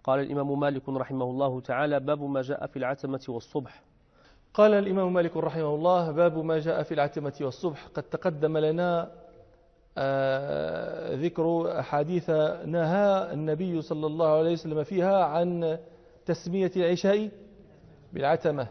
قال الإمام مالك رحمه الله تعالى: باب ما جاء في العتمة والصبح. قال الإمام مالك رحمه الله: باب ما جاء في العتمة والصبح. قد تقدم لنا ذكر أحاديث نهى النبي صلى الله عليه وسلم فيها عن تسمية العشاء بالعتمة،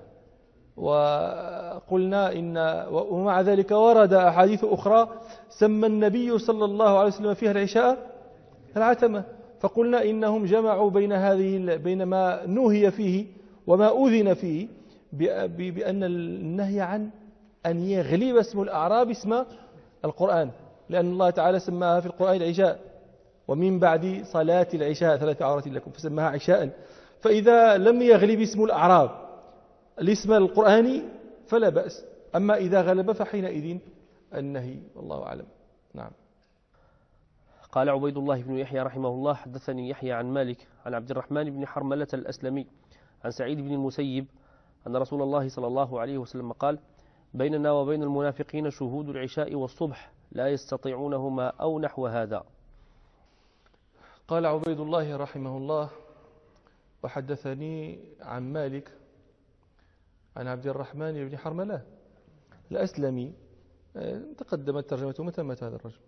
وقلنا ومع ذلك ورد أحاديث أخرى سمى النبي صلى الله عليه وسلم فيها العشاء العتمة، فقلنا إنهم جمعوا بين ما نهي فيه وما أذن فيه بأن النهي عن أن يغلب اسم الأعراب اسم القرآن، لأن الله تعالى سماها في القرآن العشاء: ومن بعد صلاة العشاء 3 عورات لكم، فسماها عشاء. فإذا لم يغلب اسم الأعراب الاسم القرآني فلا بأس، أما إذا غلب فحينئذ النهي، والله أعلم. نعم. قال عبيد الله بن يحيى رحمه الله: حدثني يحيى عن مالك عن عبد الرحمن بن حرملة الأسلمي عن سعيد بن المسيب أن رسول الله صلى الله عليه وسلم قال: بيننا وبين المنافقين شهود العشاء والصبح لا يستطيعونهما أو نحو هذا. قال عبيد الله رحمه الله: وحدثني عن مالك عن عبد الرحمن بن حرملة الأسلمي. تقدمت ترجمته. متى مات هذا الرجل؟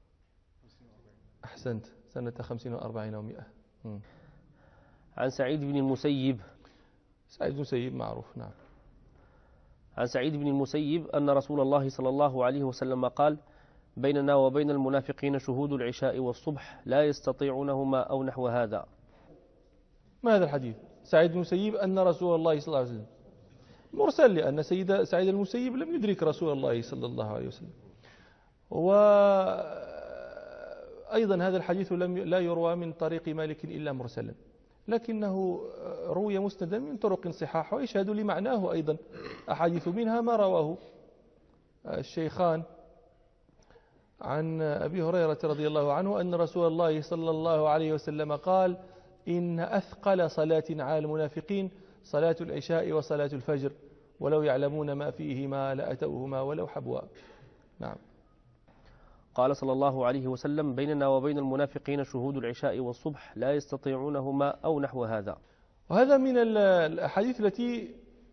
أحسنت، سنة 50 و40 و100. عن سعيد بن المسيب. سعيد بن المسيب معروف. نعم. عن سعيد بن المسيب أن رسول الله صلى الله عليه وسلم قال: بيننا وبين المنافقين شهود العشاء والصبح لا يستطيعونهما أو نحو هذا. ما هذا الحديث؟ سعيد بن المسيب أن رسول الله صلى الله عليه وسلم، مرسل، لأن سعيد المسيب لم يدرك رسول الله صلى الله عليه وسلم. وأيضا هذا الحديث لا يروى من طريق مالك إلا مرسلا، لكنه روي مسندا من طرق صحاح، ويشهد لمعناه أيضا أحاديث، منها ما رواه الشيخان عن أبي هريرة رضي الله عنه أن رسول الله صلى الله عليه وسلم قال: إن أثقل صلاة على المنافقين صلاة العشاء وصلاة الفجر، ولو يعلمون ما فيهما لأتوهما ولو حبوا. نعم. قال صلى الله عليه وسلم: بيننا وبين المنافقين شهود العشاء والصبح لا يستطيعونهما أو نحو هذا. وهذا من الأحاديث التي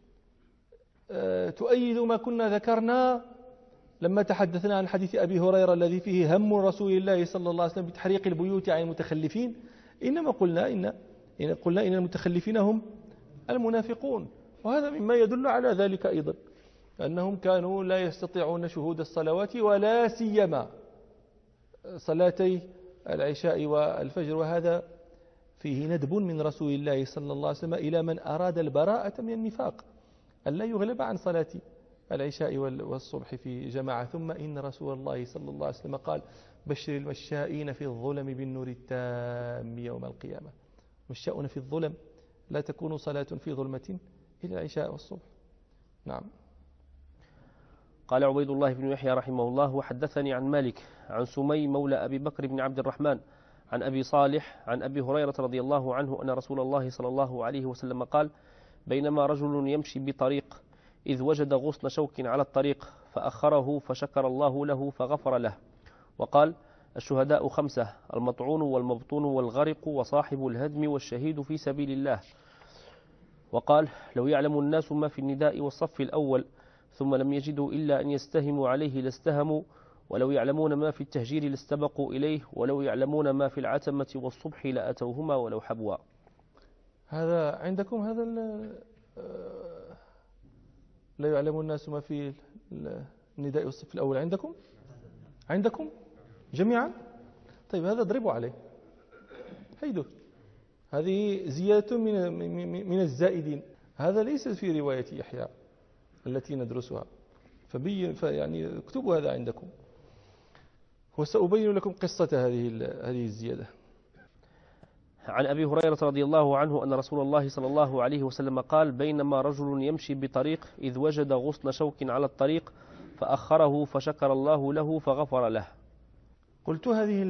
تؤيد ما كنا ذكرنا لما تحدثنا عن حديث أبي هريرة الذي فيه هم رسول الله صلى الله عليه وسلم بتحريق البيوت عن المتخلفين. إنما قلنا إن المتخلفين هم المنافقون، وهذا مما يدل على ذلك أيضا، أنهم كانوا لا يستطيعون شهود الصلوات ولا سيما صلاتي العشاء والفجر، وهذا فيه ندب من رسول الله صلى الله عليه وسلم إلى من أراد البراءة من النفاق ألا يغلب عن صلاة العشاء والصبح في جماعة. ثم إن رسول الله صلى الله عليه وسلم قال: بشر المشائين في الظلم بالنور التام يوم القيامة. مشاؤون في الظلم، لا تكون صلاة في ظلمة إلا العشاء والصبح. نعم. قال عبيد الله بن يحيى رحمه الله: وحدثني عن مالك عن سمي مولى أبي بكر بن عبد الرحمن عن أبي صالح عن أبي هريرة رضي الله عنه أن رسول الله صلى الله عليه وسلم قال: بينما رجل يمشي بطريق إذ وجد غصن شوك على الطريق فأخره فشكر الله له فغفر له. وقال: الشهداء 5: المطعون والمبطون والغرق وصاحب الهدم والشهيد في سبيل الله. وقال: لو يعلم الناس ما في النداء والصف الأول ثم لم يجدوا إلا أن يستهموا عليه لاستهموا، ولو يعلمون ما في التهجير لاستبقوا إليه، ولو يعلمون ما في العتمة والصبح لأتوهما ولو حبوا. هذا عندكم هذا لا يعلم الناس ما في النداء والصف الأول عندكم جميعا؟ طيب هذا اضربوا عليه، حيدوا، هذه زيادة من الزائدين، هذا ليس في رواية يحيى التي ندرسها، فيعني اكتبوا هذا عندكم، وسأبين لكم قصة هذه الزيادة. عن أبي هريرة رضي الله عنه أن رسول الله صلى الله عليه وسلم قال: بينما رجل يمشي بطريق إذ وجد غصن شوك على الطريق فأخره فشكر الله له فغفر له. قلت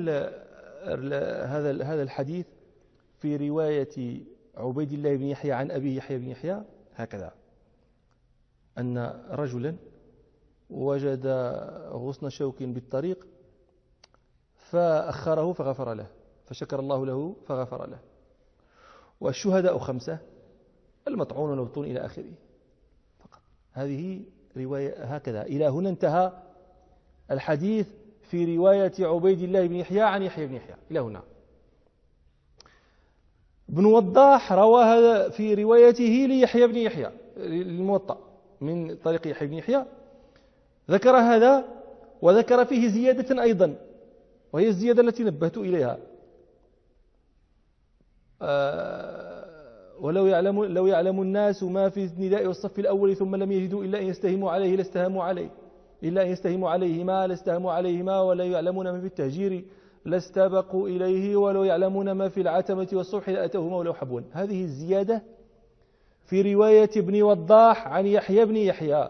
هذا الحديث في رواية عبيد الله بن يحيى عن أبي يحيى بن يحيى هكذا: أن رجلا وجد غصن شوك بالطريق فأخره فغفر له، فشكر الله له فغفر له. والشهداء 5، المطعون والمبطون إلى آخره فقط. هذه رواية هكذا. إلى هنا انتهى الحديث في رواية عبيد الله بن يحيى عن يحيى بن يحيى إلى هنا. ابن وضاح روى هذا في روايته ليحيى بن يحيى الموطأ من طريق يحيى بن يحيى، ذكر هذا وذكر فيه زيادة أيضا، وهي الزيادة التي نبهت إليها. لو يعلم الناس ما في النداء والصف الأول ثم لم يجدوا إلا أن يستهموا عليه لاستهموا عليهما ولا يعلمون ما في التهجير لاستبقوا إليه ولو يعلمون ما في العتمة والصبح لأتوهما ولو حبون. هذه الزيادة في رواية ابن وضاح عن يحيى بن يحيى،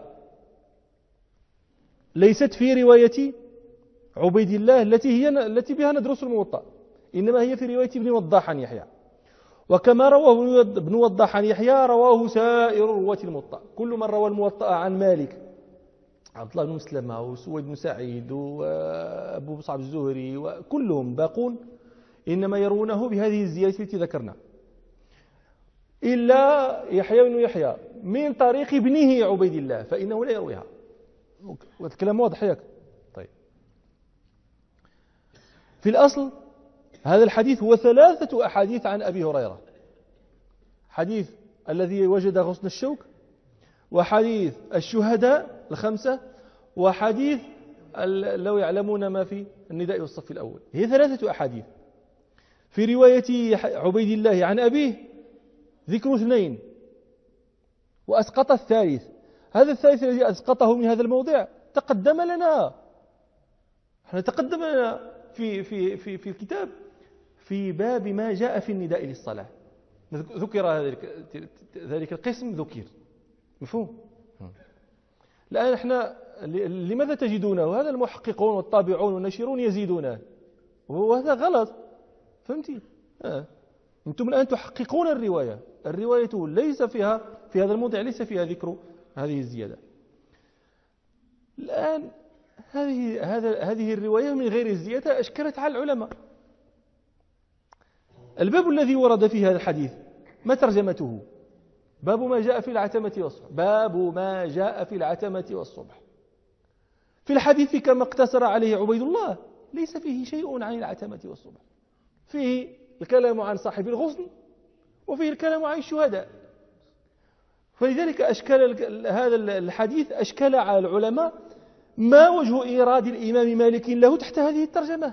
ليست في رواية عبيد الله التي بها ندرس الموطأ، إنما هي في رواية ابن وضاح عن يحيى. وكما رواه ابن وضاح عن يحيى رواه سائر رواة الموطأ. كل من روى الموطأ عن مالك، عبد الله بن مسلمة وسويد بن سعيد وأبو مصعب الزهري وكلهم باقون إنما يرونه بهذه الزيادة التي ذكرنا، إلا يحيى بن يحيى من طريق ابنه عبيد الله فإنه لا يرويها. والكلام واضح ياك؟ طيب، في الأصل هذا الحديث هو 3 أحاديث عن أبي هريرة: حديث الذي وجد غصن الشوك، وحديث الشهداء 5، وحديث لو يعلمون ما في النداء والصف الأول. هي 3 أحاديث. في رواية عبيد الله عن أبيه ذكر 2 وأسقط الثالث. هذا الثالث الذي أسقطه من هذا الموضع تقدم لنا في الكتاب في باب ما جاء في النداء للصلاة، ذكر ذلك القسم ذكر. مفهوم؟ الآن احنا لماذا تجدونه؟ هذا المحققون والطابعون والنشرون يزيدونه، وهذا غلط. فهمتي؟ أنتم الآن تحققون الرواية ليس فيها في هذا الموضع ليس فيها ذكر هذه الزيادة. الآن هذه الرواية من غير الزيادة أشكلت على العلماء. الباب الذي ورد فيه هذا الحديث ما ترجمته؟ باب ما جاء في العتمة والصبح. باب ما جاء في العتمة والصبح. في الحديث كما اقتصر عليه عبيد الله ليس فيه شيء عن العتمة والصبح، فيه الكلام عن صاحب الغصن وفيه الكلام عن الشهداء. فلذلك هذا الحديث أشكل على العلماء ما وجه إيراد الإمام مالك له تحت هذه الترجمة.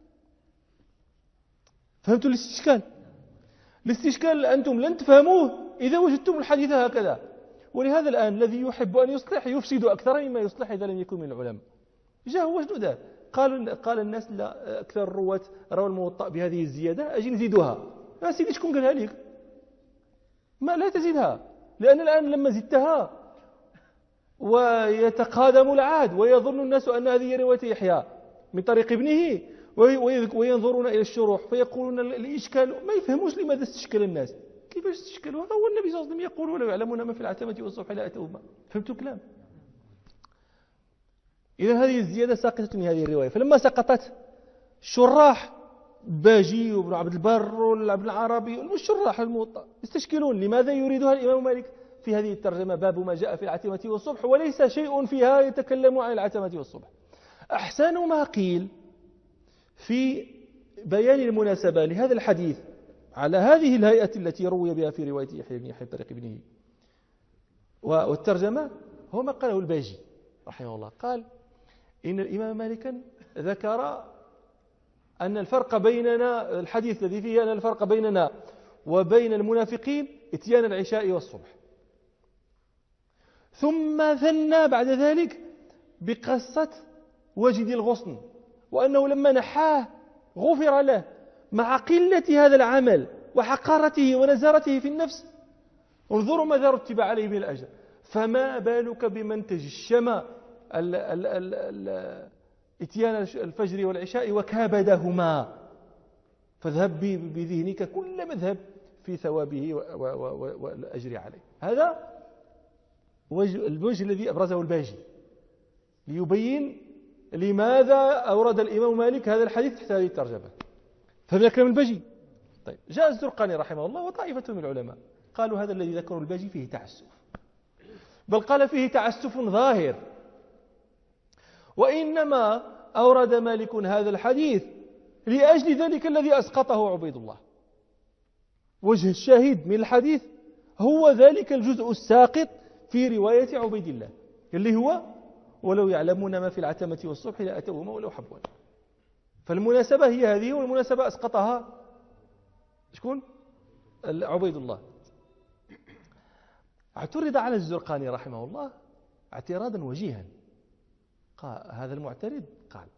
فهمتوا الاستشكال؟ الاستشكال أنتم لن تفهموه إذا وجدتم الحديث هكذا. ولهذا الآن الذي يحب أن يصلح يفسد أكثر مما يصلح إذا لم يكن من العلماء. جاء وجدوا ذا قال الناس لا، أكثر الرواة روى الموطأ بهذه الزيادة، أجي نزيدها. ما سيدي شكون قالها لك؟ ما لا تزيدها، لأن الآن لما زدتها ويتقادم العهد ويظن الناس أن هذه رواية يحيى من طريق ابنه وينظرون إلى الشروح فيقولون الإشكال، ما يفهموش لماذا استشكل الناس. كيفاش استشكلوا؟ هذا هو النبي صلى الله عليه وسلم يقول ولو يعلمون ما في العتمة والصبح لأتوهما. فهمتوا الكلام؟ إذا هذه الزيادة ساقطت من هذه الرواية. فلما سقطت الشراح باجي وابن عبد البر وابن العربي والشراح الموطأ يستشكلون لماذا يريدها الإمام مالك في هذه الترجمة باب ما جاء في العتمة والصبح وليس شيء فيها يتكلم عن العتمة والصبح. أحسن ما قيل في بيان المناسبة لهذا الحديث على هذه الهيئة التي روي بها في رواية يحيى بن يحيى طريق ابنه والترجمة هو ما قاله الباجي رحمه الله. قال إن الإمام مالكا ذكر أن الفرق بيننا، الحديث الذي فيه أن الفرق بيننا وبين المنافقين اتيان العشاء والصبح، ثم ثنى بعد ذلك بقصة وجد الغصن وأنه لما نحاه غفر له مع قلة هذا العمل وحقارته ونزارته في النفس. انظروا ماذا رتب عليه من الأجر. فما بالك بمن تجشم اتيان الفجر والعشاء وكابدهما، فاذهب بذهنك كل مذهب في ثوابه والأجر عليه. هذا الوجه الذي أبرزه الباجي ليبين لماذا أورد الإمام مالك هذا الحديث تحت هذه الترجمة. فهمنا كلام الباجي؟ طيب، جاء الزرقاني رحمه الله وطائفة من العلماء قالوا هذا الذي ذكره الباجي فيه تعسف، بل قال فيه تعسف ظاهر، وإنما أورد مالك هذا الحديث لأجل ذلك الذي أسقطه عبيد الله. وجه الشاهد من الحديث هو ذلك الجزء الساقط في رواية عبيد الله اللي هو ولو يعلمون ما في العتمة والصبح لأتوهما ولو حبوا. فالمناسبة هي هذه، والمناسبة أسقطها شكون؟ عبيد الله. اعترض على الزرقاني رحمه الله اعتراضا وجيها. قال هذا المعترض قال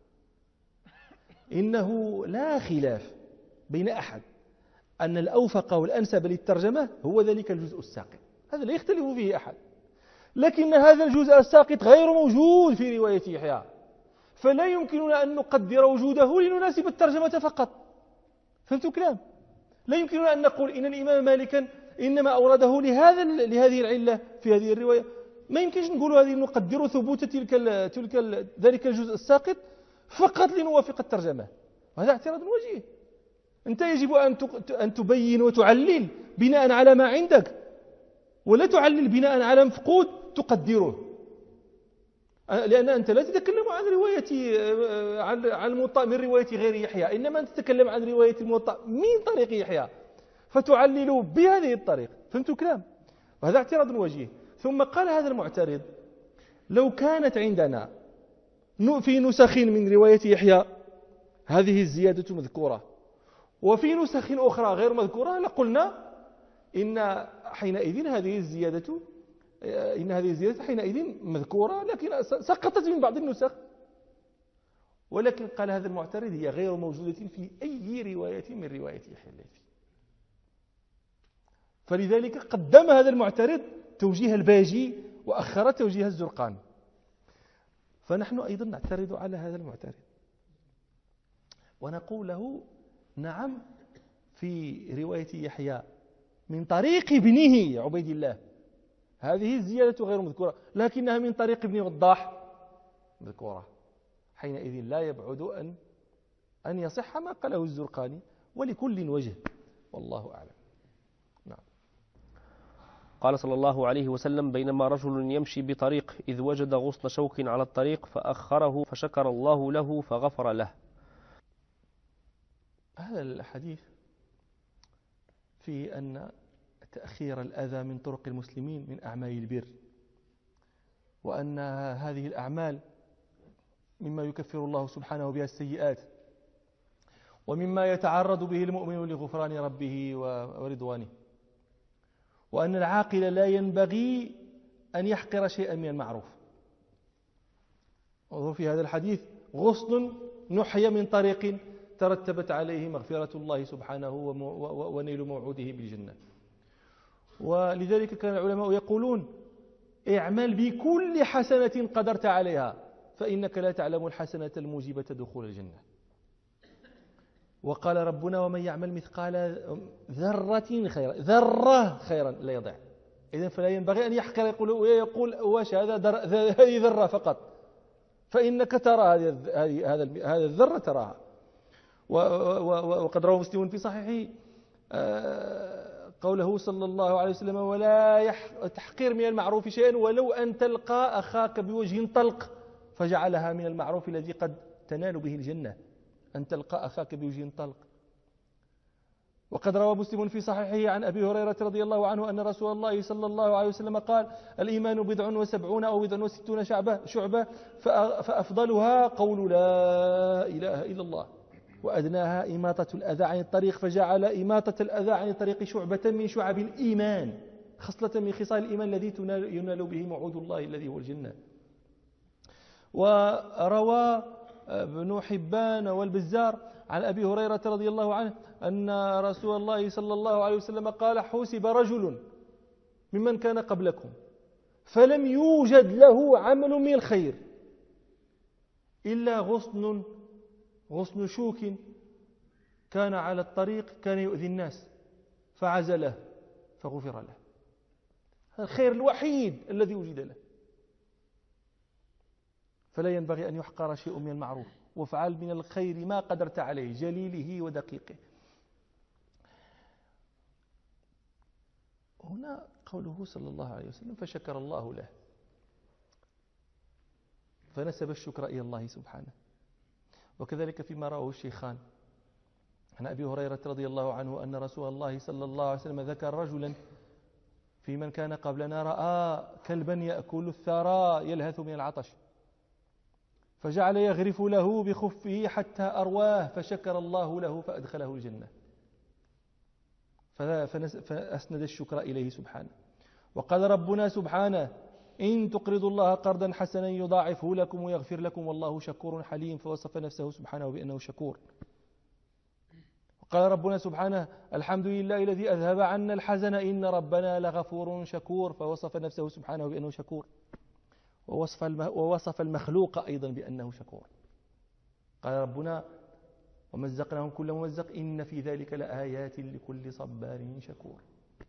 إنه لا خلاف بين أحد أن الأوفق والأنسب للترجمة هو ذلك الجزء الساقط، هذا لا يختلف فيه أحد، لكن هذا الجزء الساقط غير موجود في رواية يحيى، فلا يمكننا أن نقدر وجوده لنناسب الترجمة فقط. فهمتوا الكلام؟ لا يمكننا أن نقول إن الإمام مالكا إنما أورده لهذه العلة في هذه الرواية. ما يمكنش نقول هذه نقدر ثبوت ذلك الجزء الساقط فقط لنوافق الترجمة، وهذا اعتراض وجيه. أنت يجب أن تبين وتعلل بناء على ما عندك، ولا تعلل بناء على مفقود تقدره، لأن أنت لا تتكلم عن رواية عن الموطأ من رواية غير يحيى، إنما أنت تتكلم عن رواية الموطأ من طريق يحيى فتعلل بهذه الطريق. فهمتوا الكلام؟ وهذا اعتراض وجيه. ثم قال هذا المعترض لو كانت عندنا في نسخ من رواية يحيى هذه الزيادة مذكورة وفي نسخ أخرى غير مذكورة لقلنا إن هذه الزيادة حينئذ مذكورة لكن سقطت من بعض النسخ. ولكن قال هذا المعترض هي غير موجودة في أي رواية من رواية يحيى الليثي. فلذلك قدم هذا المعترض توجيه الباجي وأخر توجيه الزرقاني. فنحن أيضا نعترض على هذا المعترض ونقول له نعم في رواية يحيى من طريق ابنه عبيد الله هذه الزيادة غير مذكورة، لكنها من طريق ابن وضاح مذكورة، حينئذ لا يبعد أن يصح ما قاله الزرقاني، ولكل وجه والله أعلم. نعم. قال صلى الله عليه وسلم بينما رجل يمشي بطريق إذ وجد غصن شوك على الطريق فأخره فشكر الله له فغفر له. هذا الحديث في أن تأخير الأذى من طرق المسلمين من أعمال البر، وأن هذه الأعمال مما يكفر الله سبحانه بها السيئات، ومما يتعرض به المؤمن لغفران ربه ورضوانه، وأن العاقل لا ينبغي أن يحقر شيئا من المعروف. وفي هذا الحديث غصن نحي من طريق ترتبت عليه مغفرة الله سبحانه ونيل موعوده بالجنة. ولذلك كان العلماء يقولون اعمل بكل حسنة قدرت عليها فإنك لا تعلم الحسنة الموجبة دخول الجنة. وقال ربنا ومن يعمل مثقال ذرة خيرا لا يضع. إذن فلا ينبغي أن يحقر يقول واش هذه ذرة فقط، فإنك ترى هذا الذرة تراها. وقد روى مسلم في صحيحه قوله صلى الله عليه وسلم ولا تحقير من المعروف شيئا ولو أن تلقى أخاك بوجه طلق، فجعلها من المعروف الذي قد تنال به الجنة، أن تلقى أخاك بوجه طلق. وقد روى مسلم في صحيحه عن أبي هريرة رضي الله عنه أن رسول الله صلى الله عليه وسلم قال الإيمان 70 أو 60 شعبة فأفضلها قول لا إله إلا الله وأدناها إماطة الأذى عن الطريق، فجعل إماطة الأذى عن الطريق شعبة من شعب الإيمان، خصلة من خصال الإيمان الذي ينال به موعود الله الذي هو الجنة. وروى ابن حبان والبزار عن أبي هريرة رضي الله عنه أن رسول الله صلى الله عليه وسلم قال حوسب رجل ممن كان قبلكم فلم يوجد له عمل من الخير إلا غصن شوك كان على الطريق كان يؤذي الناس فعزله فغفر له. هذا الخير الوحيد الذي وجد له. فلا ينبغي أن يحقر شيء من المعروف، وافعل من الخير ما قدرت عليه جليله ودقيقه. هنا قوله صلى الله عليه وسلم فشكر الله له، فنسب الشكر إلى الله سبحانه. وكذلك فيما رواه الشيخان عن أبي هريرة رضي الله عنه أن رسول الله صلى الله عليه وسلم ذكر رجلا في من كان قبلنا رأى كلبا يأكل الثرى يلهث من العطش، فجعل يغرف له بخفه حتى أرواه، فشكر الله له فأدخله الجنة، فأسند الشكر إليه سبحانه. وقال ربنا سبحانه إن تقرضوا الله قرضا حسنا يضاعفه لكم ويغفر لكم والله شكور حليم، فوصف نفسه سبحانه بأنه شكور. وقال ربنا سبحانه الحمد لله الذي أذهب عنا الحزن إن ربنا لغفور شكور، فوصف نفسه سبحانه بأنه شكور. ووصف المخلوق أيضا بأنه شكور. قال ربنا ومزقناهم كل ممزق إن في ذلك لآيات لكل صبار شكور.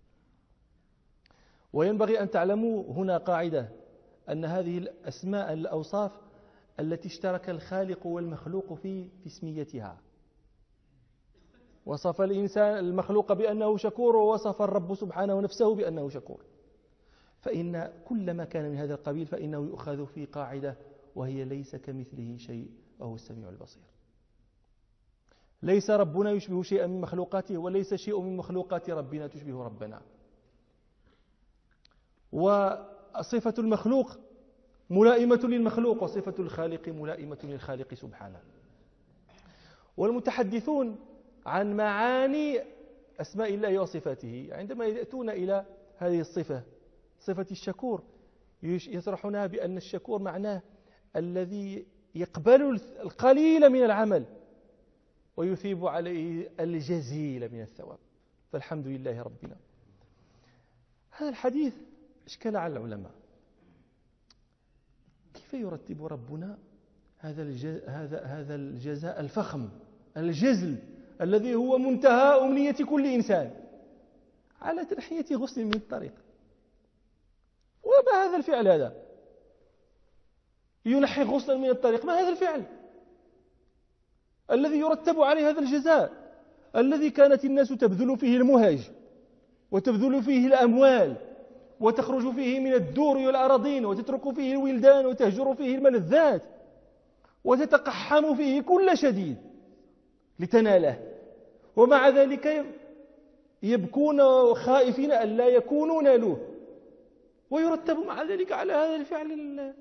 وينبغي أن تعلموا هنا قاعدة أن هذه الأسماء الأوصاف التي اشترك الخالق والمخلوق في اسميتها. وصف الإنسان المخلوق بأنه شكور، ووصف الرب سبحانه نفسه بأنه شكور. فإن كل ما كان من هذا القبيل فإنه يؤخذ في قاعدة وهي ليس كمثله شيء وهو السميع البصير. ليس ربنا يشبه شيئا من مخلوقاته، وليس شيء من مخلوقات ربنا تشبه ربنا. وصفة المخلوق ملائمة للمخلوق، وصفة الخالق ملائمة للخالق سبحانه. والمتحدثون عن معاني أسماء الله وصفاته عندما يأتون إلى هذه الصفة، صفة الشكور، يصرحونها بأن الشكور معناه الذي يقبل القليل من العمل ويثيب عليه الجزيل من الثواب، فالحمد لله ربنا. هذا الحديث اشكال على العلماء، كيف يرتب ربنا هذا الجزاء الفخم الجزل الذي هو منتهى أمنية كل إنسان على تنحية غصن من الطريق؟ وما هذا الفعل هذا؟ ينحي غصنا من الطريق، ما هذا الفعل الذي يرتب عليه هذا الجزاء الذي كانت الناس تبذل فيه المهج وتبذل فيه الأموال وتخرج فيه من الدور والأراضين وتترك فيه الولدان وتهجر فيه الملذات وتتقحم فيه كل شديد لتناله، ومع ذلك يبكون خائفين أن لا يكونوا نالوه، ويرتب مع ذلك على هذا الفعل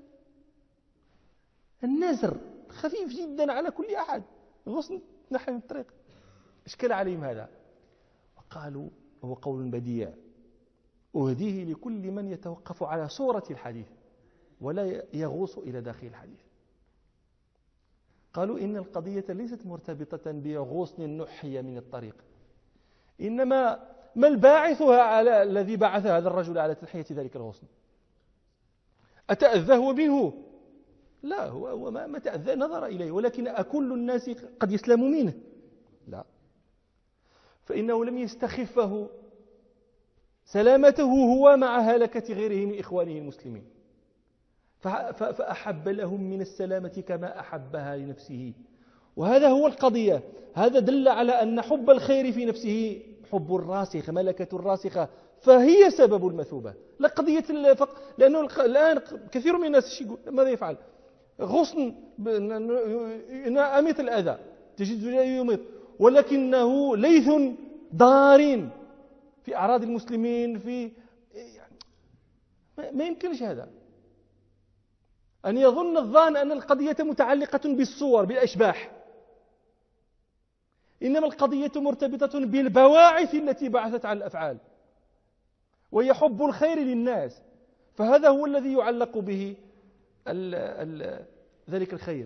النازر خفيف جدا على كل أحد، غصن نحن الطريق. اشكال عليهم هذا، وقالوا هو قول بديع أهديه لكل من يتوقف على صورة الحديث ولا يغوص إلى داخل الحديث. قالوا إن القضية ليست مرتبطة بغصن نحي من الطريق، إنما ما الباعثها على الذي بعث هذا الرجل على تنحية ذلك الغصن؟ أتأذى هو منه؟ لا، هو ما تأذى نظر إليه، ولكن أكل الناس قد يسلموا منه؟ لا، فإنه لم يستخفه سلامته هو مع هلكة غيره من إخوانه المسلمين، فأحب لهم من السلامة كما أحبها لنفسه. وهذا هو القضية. هذا دل على أن حب الخير في نفسه حب الراسخ، ملكة الراسخة، فهي سبب المثوبة، لا قضية لأنه الآن كثير من الناس ماذا يفعل؟ غصن أميط الأذى تجد يميط، ولكنه ليث ضار في أعراض المسلمين، ما يمكنش هذا أن يظن الظان أن القضية متعلقة بالصور بالأشباح، إنما القضية مرتبطة بالبواعث التي بعثت على الأفعال، وهي حب الخير للناس، فهذا هو الذي يعلق به ذلك الخير.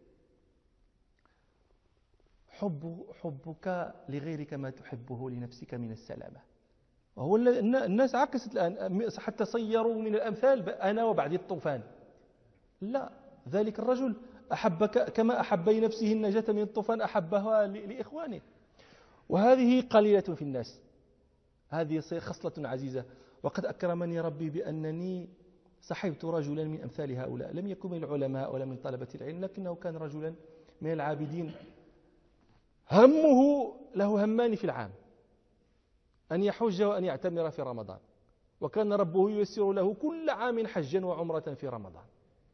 حبك لغيرك ما تحبه لنفسك من السلامة. وهو الناس عكست الآن حتى صيروا من الأمثال أنا وبعد الطوفان. لا، ذلك الرجل أحب كما أحب لنفسه النجاة من الطوفان أحبها لإخوانه، وهذه قليلة في الناس، هذه خصلة عزيزة. وقد أكرمني ربي بأنني صحبت رجلا من أمثال هؤلاء، لم يكن من العلماء ولا من طلبة العلم، لكنه كان رجلا من العابدين همه له همان في العام، أن يحج وأن يعتمر في رمضان، وكان ربه ييسر له كل عام حجا وعمرة في رمضان.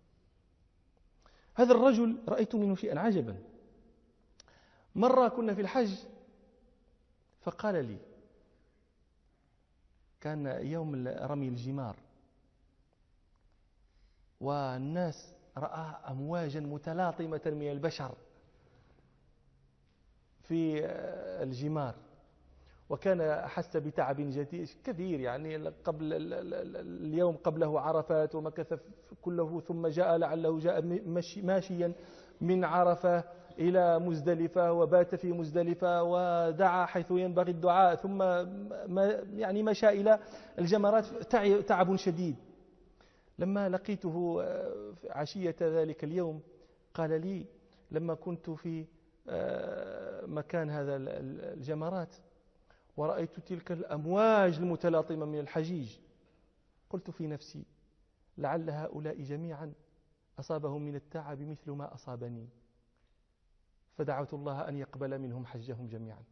هذا الرجل رأيت منه شيئا عجبا. مرة كنا في الحج فقال لي، كان يوم رمي الجمار والناس رأى أمواجا متلاطمة من البشر في الجمار، وكان أحس بتعب جديد كثير، يعني قبل اليوم قبله عرفات ومكث كله، ثم جاء لعله جاء ماشيا من عرفة إلى مزدلفة وبات في مزدلفة ودعا حيث ينبغي الدعاء، ثم يعني مشى إلى الجمرات، تعب شديد. لما لقيته عشية ذلك اليوم قال لي: لما كنت في مكان هذا الجمرات ورأيت تلك الأمواج المتلاطمة من الحجيج، قلت في نفسي: لعل هؤلاء جميعا أصابهم من التعب مثل ما أصابني، فدعوت الله أن يقبل منهم حجهم جميعا.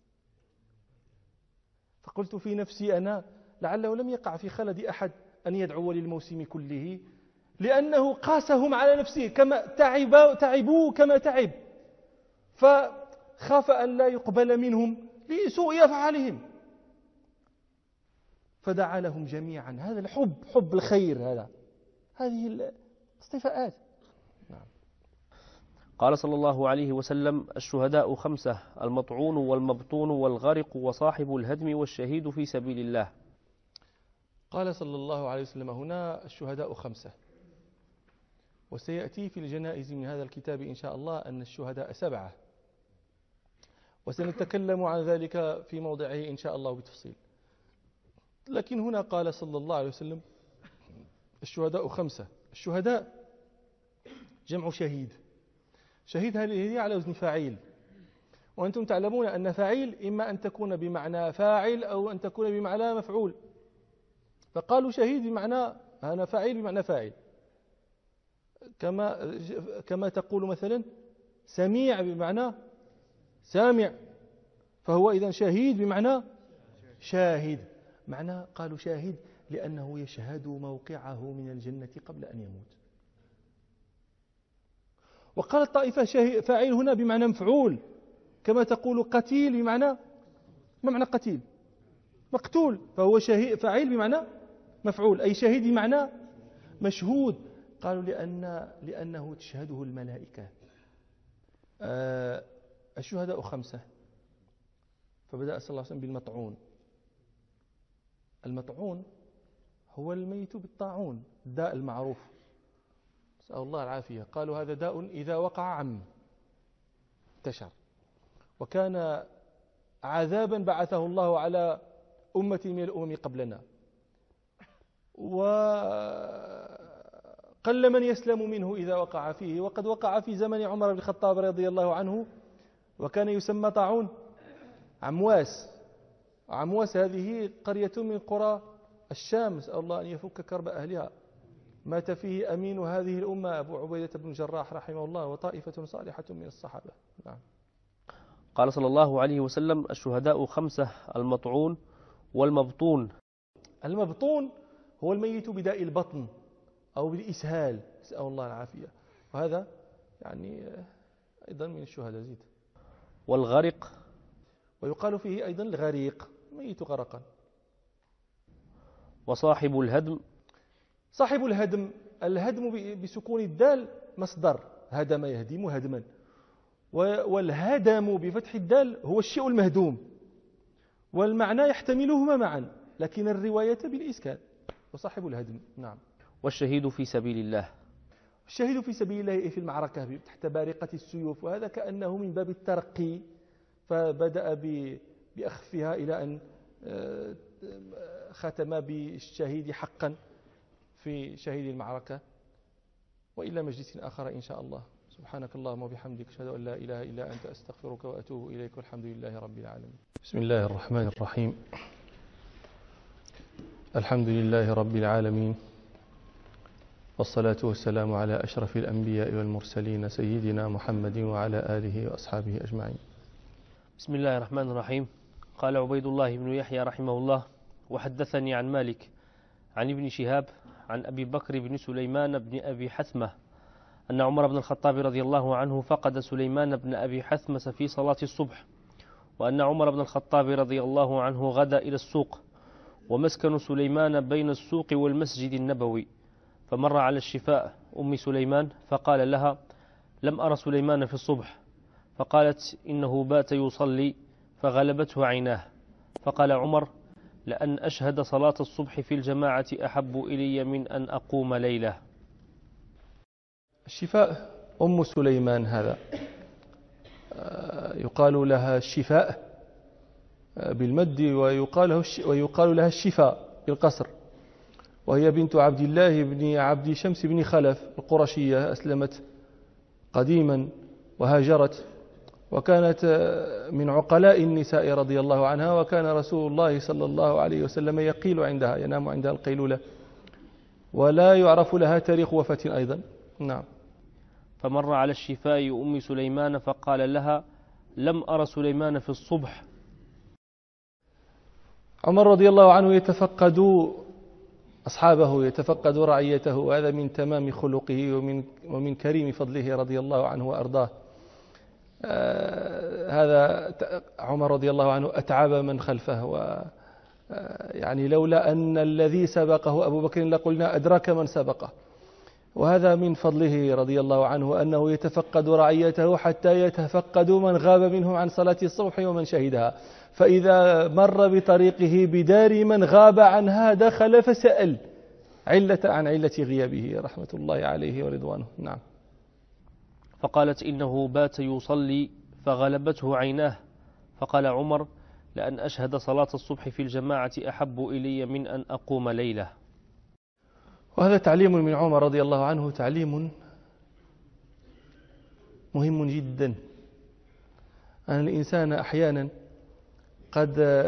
فقلت في نفسي أنا: لعله لم يقع في خلد أحد أن يدعو للموسم كله، لأنه قاسهم على نفسه، كما تعبوا كما تعب، فخاف أن لا يقبل منهم لسوء أفعالهم، فدعا لهم جميعا. هذا الحب، حب الخير، هذه الاصطفاءات. نعم. قال صلى الله عليه وسلم: الشهداء 5: المطعون والمبطون والغرق وصاحب الهدم والشهيد في سبيل الله. قال صلى الله عليه وسلم هنا: الشهداء 5، وسيأتي في الجنائز من هذا الكتاب إن شاء الله أن الشهداء 7، وسنتكلم عن ذلك في موضعه إن شاء الله بتفصيل. لكن هنا قال صلى الله عليه وسلم: الشهداء 5. الشهداء جمع شهيد. شهيد هذه على وزن فاعل، وأنتم تعلمون أن فاعل إما أن تكون بمعنى فاعل أو أن تكون بمعنى مفعول، فقالوا شهيد بمعنى أنا فاعل بمعنى فاعل، كما تقول مثلا سميع بمعنى سامع، فهو إذن شهيد بمعنى شاهد. معنى قالوا شاهد لأنه يشهد موقعه من الجنة قبل أن يموت. وقال الطائفة فاعل هنا بمعنى مفعول، كما تقول قتيل بمعنى، ما معنى قتيل؟ مقتول، فهو فاعل بمعنى مفعول، أي شهيد بمعنى مشهود. قالوا لأنه تشهده الملائكة. الشهداء 5. فبدأ صلى الله عليه وسلم بالمطعون. المطعون هو الميت بالطاعون، الداء المعروف، نسأل الله العافية. قالوا هذا داء إذا وقع عم انتشر، وكان عذابا بعثه الله على أمة من الأمم قبلنا، وقل من يسلم منه إذا وقع فيه. وقد وقع في زمن عمر بن الخطاب رضي الله عنه، وكان يسمى طاعون عمواس. عمواس هذه قرية من قرى الشام، نسأل الله أن يفك كرب أهلها. مات فيه أمين هذه الأمة أبو عبيدة بن الجراح رحمه الله، وطائفة صالحة من الصحابة. نعم. قال صلى الله عليه وسلم: الشهداء 5: المطعون والمبطون. المبطون هو الميت بداء البطن أو بالإسهال، نسأل الله العافية، وهذا يعني أيضا من الشهداء. زيد. والغرق، ويقال فيه أيضا الغريق، ميت غرقا. وصاحب الهدم. صاحب الهدم، الهدم بسكون الدال مصدر هدم يهدم هدما، والهدم بفتح الدال هو الشيء المهدوم، والمعنى يحتملهما معا، لكن الرواية بالإسكان. وصاحب الهدم. نعم. والشهيد في سبيل الله. الشهيد في سبيل الله في المعركة تحت بارقة السيوف، وهذا كأنه من باب الترقي، فبدأ بأخفها إلى أن ختم بالشهيد حقا في شهيد المعركة. وإلى مجلس آخر إن شاء الله. سبحانك اللهم وبحمدك، أشهد أن لا إله إلا أنت، أستغفرك وأتوب إليك، والحمد لله رب العالمين. بسم الله الرحمن الرحيم. الحمد لله رب العالمين، والصلاة والسلام على أشرف الأنبياء والمرسلين سيدنا محمد وعلى آله وأصحابه أجمعين. بسم الله الرحمن الرحيم. قال عبيد الله بن يحيى رحمه الله: وحدثني عن مالك عن ابن شهاب عن أبي بكر بن سليمان بن أبي حثمة أن عمر بن الخطاب رضي الله عنه فقد سليمان بن أبي حثمة في صلاة الصبح، وأن عمر بن الخطاب رضي الله عنه غدا إلى السوق، ومسكن سليمان بين السوق والمسجد النبوي، فمر على الشفاء أم سليمان فقال لها: لم أرى سليمان في الصبح، فقالت: إنه بات يصلي فغلبته عيناه. فقال عمر: لأن أشهد صلاة الصبح في الجماعة أحب إلي من أن أقوم ليلة. الشفاء أم سليمان هذا يقال لها الشفاء بالمد، ويقال لها الشفاء بالقصر، وهي بنت عبد الله بن عبد شمس بن خلف القرشية، أسلمت قديما وهاجرت، وكانت من عقلاء النساء رضي الله عنها، وكان رسول الله صلى الله عليه وسلم يقيل عندها، ينام عندها القيلولة، ولا يعرف لها تاريخ وفاة أيضا. نعم. فمر على الشفاء أم سليمان فقال لها: لم أرى سليمان في الصبح. عمر رضي الله عنه يتفقد أصحابه، يتفقد رعيته، وهذا من تمام خلقه ومن كريم فضله رضي الله عنه وأرضاه. هذا عمر رضي الله عنه أتعب من خلفه، يعني لولا أن الذي سبقه أبو بكر لقلنا أدرك من سبقه. وهذا من فضله رضي الله عنه أنه يتفقد رعيته حتى يتفقد من غاب منهم عن صلاة الصبح ومن شهدها، فإذا مر بطريقه بدار من غاب عنها دخل فسأل عن علة غيابه رحمة الله عليه ورضوانه. نعم. فقالت: إنه بات يصلي فغلبته عيناه. فقال عمر: لأن أشهد صلاة الصبح في الجماعة أحب إلي من أن أقوم ليلة. وهذا تعليم من عمر رضي الله عنه، تعليم مهم جدا، أن الإنسان أحيانا قد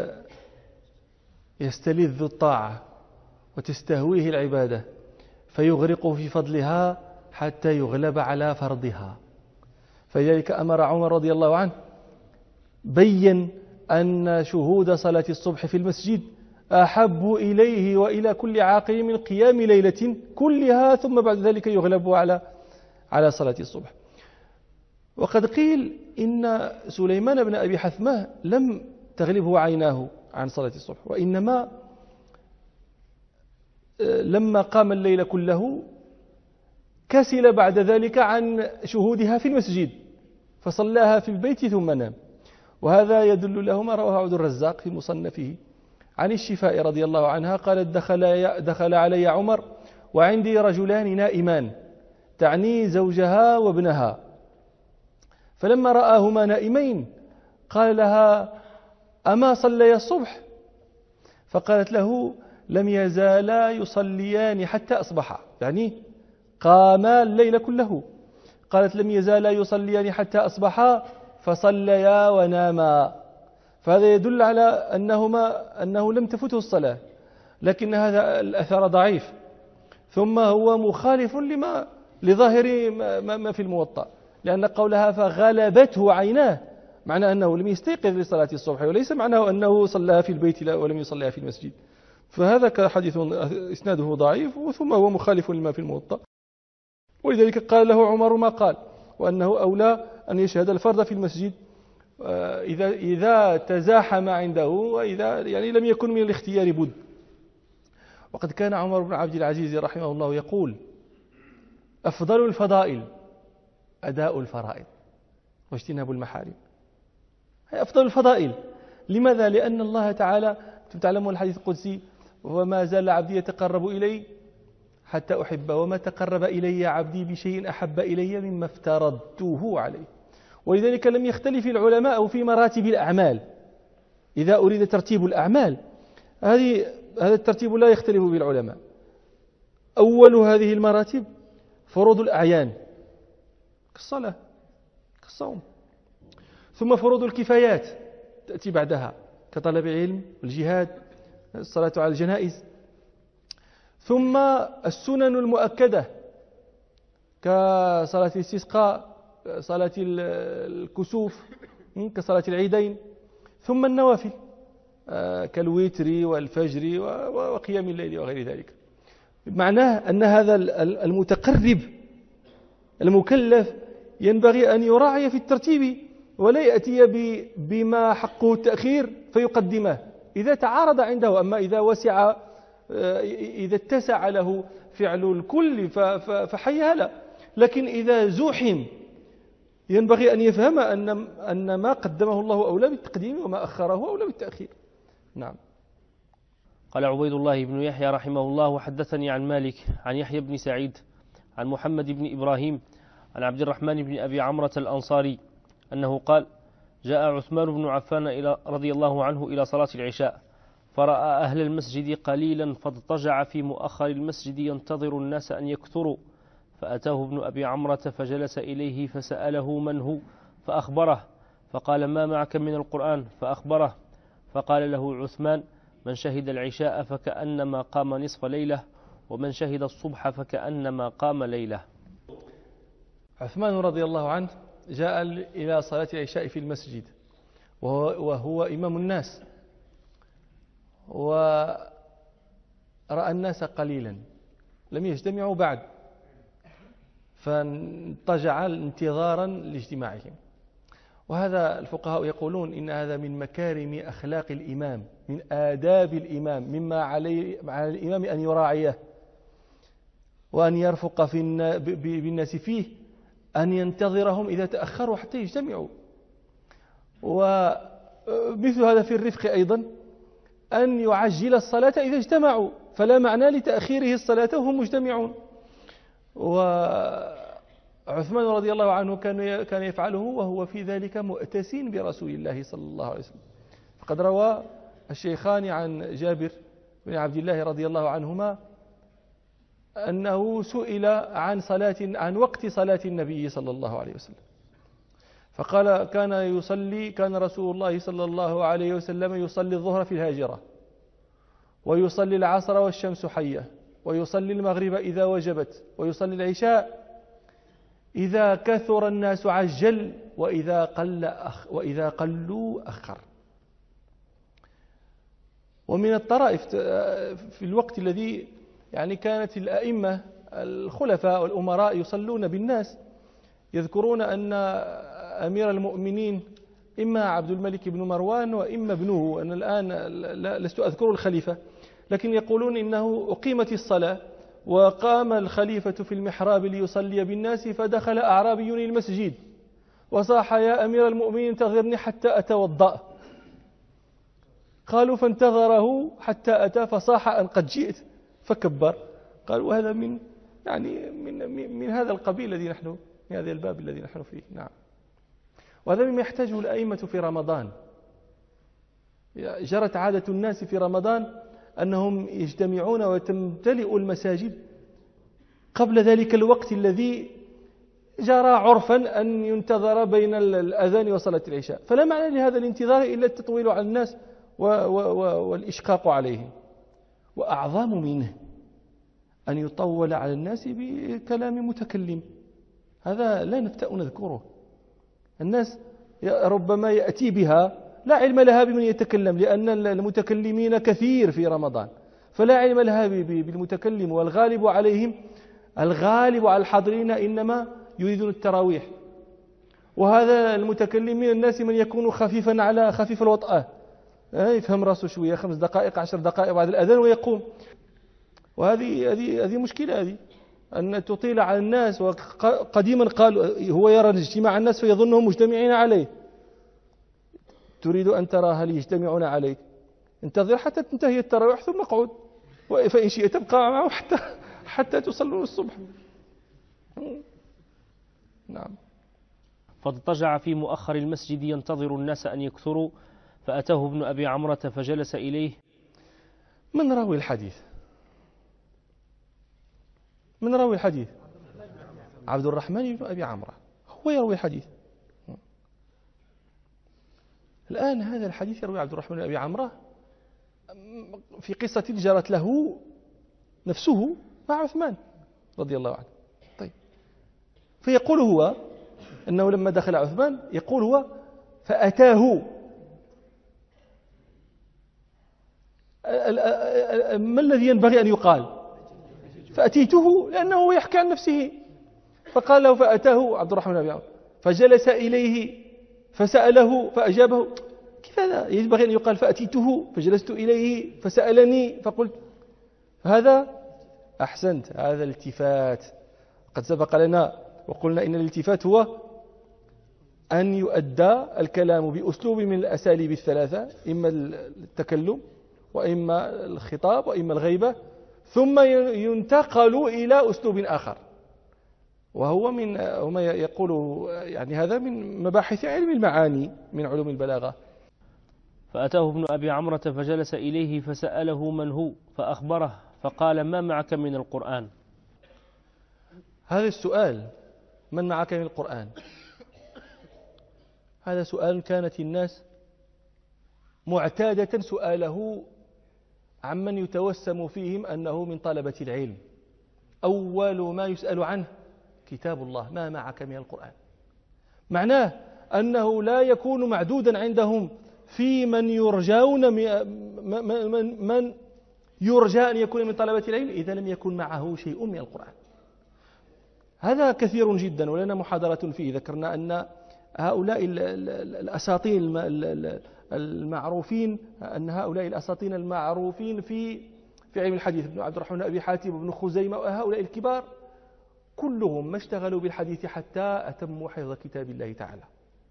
يستلذ الطاعة وتستهويه العبادة فيغرق في فضلها حتى يغلب على فرضها. فلذلك أمر عمر رضي الله عنه، بين أن شهود صلاة الصبح في المسجد أحب إليه وإلى كل عاقل من قيام ليلة كلها ثم بعد ذلك يغلب على صلاة الصبح. وقد قيل إن سليمان بن أبي حثمة لم تغلبه عيناه عن صلاة الصبح، وإنما لما قام الليل كله كسل بعد ذلك عن شهودها في المسجد فصلاها في البيت ثم نام. وهذا يدل له ما رواه عبد الرزاق في مصنفه عن الشفاء رضي الله عنها قالت: دخل علي عمر وعندي رجلان نائمان، تعني زوجها وابنها، فلما رآهما نائمين قال لها: أما صليا الصبح؟ فقالت له: لم يزالا يصليان حتى أصبحا، يعني قاما الليل كله. قالت: لم يزالا يصليان حتى أصبحا فصليا وناما. فهذا يدل على أنه لم تفته الصلاة، لكن هذا الأثر ضعيف، ثم هو مخالف لظاهر ما في الموطأ، لأن قولها فغلبته عيناه معنى أنه لم يستيقظ لصلاة الصبح، وليس معناه أنه صلىها في البيت ولم يصليها في المسجد. فهذا حديث إسناده ضعيف، ثم هو مخالف لما في الموطأ، ولذلك قال له عمر ما قال، وأنه أولى أن يشهد الفرض في المسجد إذا تزاحم عنده، وإذا يعني لم يكن من الاختيار بد. وقد كان عمر بن عبد العزيز رحمه الله يقول: أفضل الفضائل أداء الفرائض واجتناب المحارم. هي أفضل الفضائل. لماذا؟ لأن الله تعالى، تعلمون الحديث القدسي: وما زال عبدي يتقرب إلي حتى أحبه، وما تقرب إلي عبدي بشيء أحب إلي مما افترضته عليه. ولذلك لم يختلف العلماء في مراتب الأعمال. إذا أريد ترتيب الأعمال هذا الترتيب لا يختلف بالعلماء. أول هذه المراتب فروض الأعيان كالصلاة كالصوم، ثم فروض الكفايات تأتي بعدها كطلب العلم والجهاد، الصلاة على الجنائز، ثم السنن المؤكدة كصلاة الاستسقاء، صلاة الكسوف، كصلاة العيدين، ثم النوافل كالوتر والفجر وقيام الليل وغير ذلك. معناه أن هذا المتقرب المكلف ينبغي أن يراعي في الترتيب ولا يأتي بما حقه التأخير فيقدمه إذا تعارض عنده. أما إذا اتسع له فعل الكل فحيا لا. لكن إذا زوحم ينبغي أن يفهم أن ما قدمه الله أولى بالتقديم وما أخره أولى بالتأخير. نعم. قال عبيد الله بن يحيى رحمه الله: وحدثني عن مالك عن يحيى بن سعيد عن محمد بن إبراهيم عن عبد الرحمن بن أبي عمرة الأنصاري أنه قال: جاء عثمان بن عفان رضي الله عنه إلى صلاة العشاء فرأى أهل المسجد قليلا فاضطجع في مؤخر المسجد ينتظر الناس أن يكثروا، فأتاه ابن أبي عمرة فجلس إليه فسأله من هو فأخبره، فقال: ما معك من القرآن؟ فأخبره، فقال له عثمان: من شهد العشاء فكأنما قام نصف ليلة، ومن شهد الصبح فكأنما قام ليلة. عثمان رضي الله عنه جاء إلى صلاة العشاء في المسجد وهو إمام الناس، ورأى الناس قليلا لم يجتمعوا بعد، فانتجع انتظارا لاجتماعهم. وهذا الفقهاء يقولون إن هذا من مكارم أخلاق الإمام، من آداب الإمام، مما على الإمام أن يراعيه وأن يرفق بالناس فيه، أن ينتظرهم إذا تأخروا حتى يجتمعوا. ومثل هذا في الرفق أيضا أن يعجل الصلاة إذا اجتمعوا، فلا معنى لتأخيره الصلاة وهم مجتمعون. وعثمان رضي الله عنه كان يفعله وهو في ذلك مؤتسين برسول الله صلى الله عليه وسلم. فقد روى الشيخان عن جابر بن عبد الله رضي الله عنهما أنه سئل عن وقت صلاة النبي صلى الله عليه وسلم، فقال: كان رسول الله صلى الله عليه وسلم يصلي الظهر في الهاجرة، ويصلي العصر والشمس حية، ويصلي المغرب إذا وجبت، ويصلي العشاء إذا كثر الناس عجل، وإذا قلوا أخر. ومن الطرائف في الوقت الذي كانت الأئمة الخلفاء والأمراء يصلون بالناس، يذكرون أن أمير المؤمنين إما عبد الملك بن مروان وإما ابنه، أنا الآن لست أذكر الخليفة، لكن يقولون إنه أقيمت الصلاة وقام الخليفة في المحراب ليصلي بالناس، فدخل أعرابي المسجد وصاح: يا أمير المؤمنين انتظرني حتى أتوضأ. قالوا: فانتظره حتى أتى فصاح أن قد جئت، فكبر. قالوا: وهذا من هذا القبيل الذي نحن، من هذا الباب الذي نحن فيه. نعم. وهذا مما يحتاجه الأئمة في رمضان. جرت عادة الناس في رمضان أنهم يجتمعون وتمتلئ المساجد قبل ذلك الوقت الذي جرى عرفا أن ينتظر بين الأذان وصلاة العشاء، فلا معنى لهذا الانتظار إلا التطويل على الناس والإشقاق عليهم. وأعظم منه أن يطول على الناس بكلام متكلم، هذا لا نفتأ نذكره. الناس ربما يأتي بها لا علم لها بمن يتكلم، لأن المتكلمين كثير في رمضان، فلا علم لها بالمتكلم، والغالب عليهم، الغالب على الحاضرين إنما يريدون التراويح. وهذا المتكلم من الناس من يكون خفيفا على خفيف الوطأة، يفهم راسه شوية 5 دقائق 10 دقائق بعد الأذان ويقوم. وهذه مشكلة، هذه أن تطيل على الناس. وقديما قال هو يرى اجتماع الناس فيظنهم مجتمعين عليه. تريد أن ترى هل يجتمعون عليك؟ انتظر حتى تنتهي التراويح ثم اقعد، فإن شئت تبقى معه حتى تصلوا الصبح. نعم. فاضطجع في مؤخر المسجد ينتظر الناس أن يكثروا، فأتاه ابن أبي عمرة فجلس إليه. من راوي الحديث؟ عبد الرحمن بن أبي عمرة هو يروي الحديث. الآن هذا الحديث يروي عبد الرحمن بن أبي عمرة في قصة جرت له نفسه مع عثمان رضي الله عنه. طيب، فيقول هو أنه لما دخل عثمان يقول هو فأتاه. ما الذي ينبغي أن يقال؟ فأتيته لأنه يحكي عن نفسه. فقال له فأتاه عبد الرحمن بن عوف فجلس إليه فسأله فأجابه. كيف هذا؟ ينبغي أن يقال فأتيته فجلست إليه فسألني فقلت. هذا أحسنت، هذا الالتفات. قد سبق لنا وقلنا إن الالتفات هو أن يؤدى الكلام بأسلوب من الأساليب الثلاثة، إما التكلم وإما الخطاب وإما الغيبة، ثم ينتقل إلى أسلوب آخر، وهو من هما يقول يعني هذا من مباحث علم المعاني من علوم البلاغة. فأتاه ابن أبي عمرة فجلس إليه فسأله من هو فأخبره فقال ما معك من القرآن. هذا السؤال من معك من القرآن هذا سؤال كانت الناس معتادة سؤاله عمن يتوسم فيهم أنه من طلبة العلم. أول ما يسأل عنه كتاب الله، ما معك من القرآن. معناه أنه لا يكون معدودا عندهم في من يرجون من يرجى أن يكون من طلبة العلم إذا لم يكن معه شيء من القرآن. هذا كثير جدا، ولنا محاضرة فيه. ذكرنا أن هؤلاء الأساطين المعروفين، أن هؤلاء الأساطين المعروفين في علم الحديث، ابن عبد الرحمن أبي حاتم وابن خزيمة وهؤلاء الكبار كلهم ما اشتغلوا بالحديث حتى أتموا حفظ كتاب الله تعالى.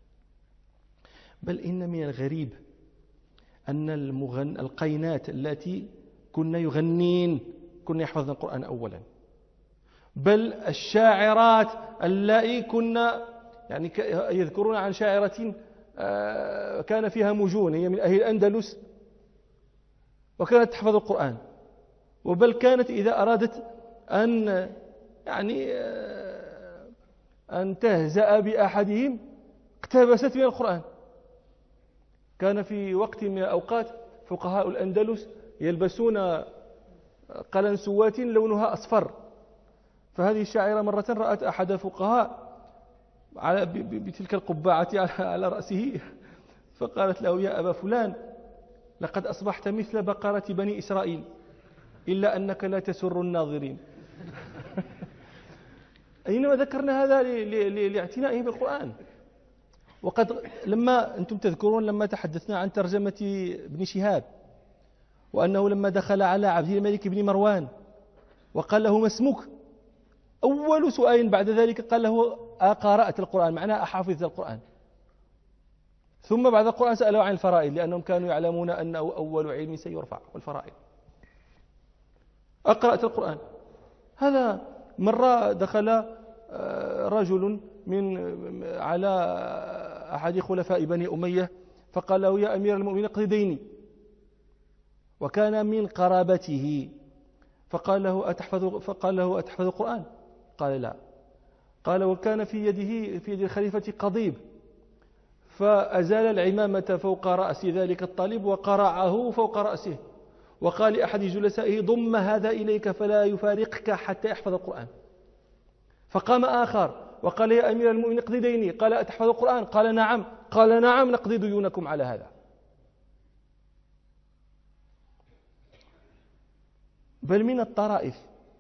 بل إن من الغريب أن القينات التي كنا يغنين كنا يحفظن القرآن أولا، بل الشاعرات اللائي كنا يعني يذكرون عن شاعرة كان فيها مجون، هي من أهل الأندلس وكانت تحفظ القرآن، وبل كانت إذا أرادت أن يعني أن تهزأ بأحدهم اقتبست من القرآن. كان في وقت من الأوقات فقهاء الأندلس يلبسون قلنسوات لونها أصفر، فهذه الشاعرة مرة رأت أحد الفقهاء بتلك القبعة على رأسه، فقالت له يا أبا فلان لقد أصبحت مثل بقرة بني إسرائيل إلا أنك لا تسر الناظرين. أينما ذكرنا هذا لاعتنائه بالقرآن. وقد لما أنتم تذكرون لما تحدثنا عن ترجمة ابن شهاب، وأنه لما دخل على عبد الملك بن مروان وقال له ما اسمك، أول سؤال بعد ذلك قال له أقرأت القرآن، معناه أحافظت القرآن. ثم بعد القرآن سأله عن الفرائض لأنهم كانوا يعلمون أنه أول علم سيرفع، والفرائض. أقرأت القرآن. هذا مرة دخل رجل على أحد خلفاء بني أمية فقال له يا أمير المؤمنين اقض ديني، وكان من قرابته، فقال له أتحفظ القرآن؟ قال لا. قال وكان في يد الخليفة قضيب، فأزال العمامة فوق رأس ذلك الطالب وقرعه فوق رأسه، وقال لأحد جلسائه ضم هذا إليك فلا يفارقك حتى يحفظ القرآن. فقام آخر وقال يا أمير المؤمنين اقض ديني، قال أتحفظ القرآن؟ قال نعم. قال نعم نقضي ديونكم على هذا. بل من الطرائف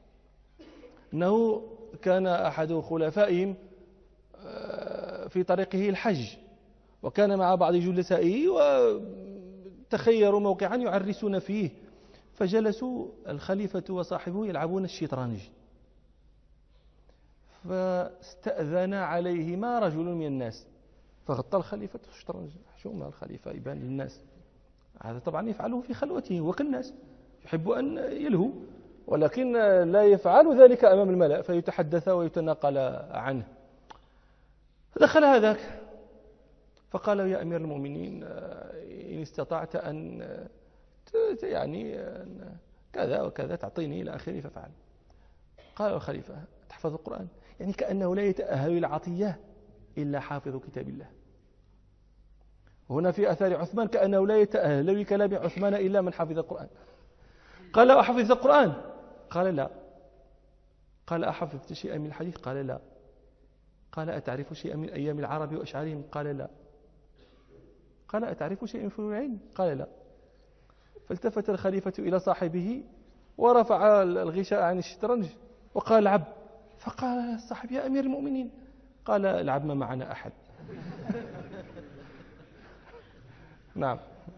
أنه كان أحد خلفائهم في طريقه الحج، وكان مع بعض جلسائه وتخيروا موقعا يعرسون فيه، فجلسوا الخليفة وصاحبه يلعبون الشطرنج، فاستأذن عليهما رجل من الناس فغطى الخليفة الشطرنج. حشومة الخليفة يبان للناس، هذا طبعا يفعله في خلوته وكالناس، يحب أن يلهو، ولكن لا يفعل ذلك أمام الملأ فيتحدث ويتناقل عنه. فدخل هذاك فقال يا أمير المؤمنين إن استطعت أن يعني كذا وكذا تعطيني إلى آخره ففعل. قال الخليفة تحفظ القرآن؟ يعني كأنه لا يتأهل العطية إلا حافظ كتاب الله. هنا في أثار عثمان كأنه لا يتأهل لكلام عثمان إلا من حفظ القرآن. قال له أحفظت القرآن؟ قال لا. قال أحفظت شيئا من الحديث؟ قال لا. قال أتعرف شيئا من أيام العرب وأشعارهم؟ قال لا. قال أتعرف شيئا من فنون العلم؟ قال لا. فالتفت الخليفة إلى صاحبه ورفع الغشاء عن الشطرنج وقال العب. فقال الصاحب يا أمير المؤمنين، قال العب ما معنا أحد. نعم.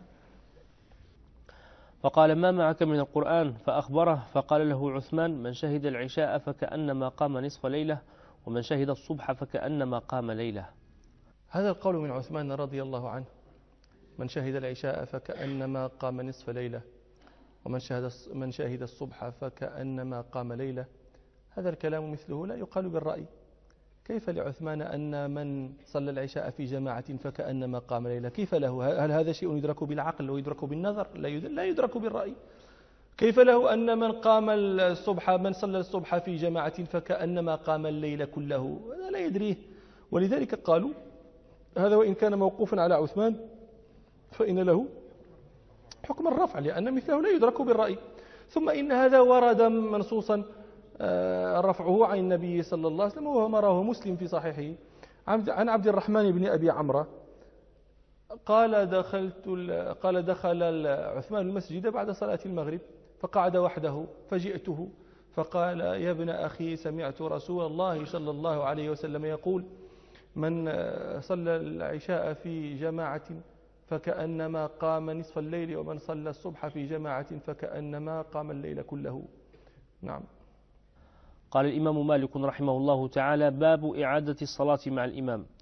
فقال ما معك من القرآن؟ فأخبره، فقال له عثمان من شهد العشاء فكأنما قام نصف ليلة، ومن شهد الصبح فكأنما قام ليلة. هذا القول من عثمان رضي الله عنه، من شهد العشاء فكأنما قام نصف ليلة، ومن شهد الصبح فكأنما قام ليلة. هذا الكلام مثله لا يقال بالرأي. كيف لعثمان أن من صلى العشاء في جماعة فكأنما قام ليلة؟ كيف له؟ هل هذا شيء يدرك بالعقل ويدرك بالنظر؟ لا يدرك بالرأي. كيف له أن من صلى الصبح في جماعة فكأنما قام الليل كله؟ هذا لا يدريه. ولذلك قالوا هذا وإن كان موقوفا على عثمان فإن له حكم الرفع، لأن مثله لا يدرك بالرأي. ثم إن هذا ورد منصوصا رفعه عن النبي صلى الله عليه وسلم، وهو ما رواه مسلم في صحيحه عن عبد الرحمن بن أبي عمرو قال دخل عثمان المسجد بعد صلاة المغرب فقعد وحده فجئته فقال يا ابن أخي سمعت رسول الله صلى الله عليه وسلم يقول من صلى العشاء في جماعة فكأنما قام نصف الليل، ومن صلى الصبح في جماعة فكأنما قام الليل كله. نعم. قال الإمام مالك رحمه الله تعالى باب إعادة الصلاة مع الإمام.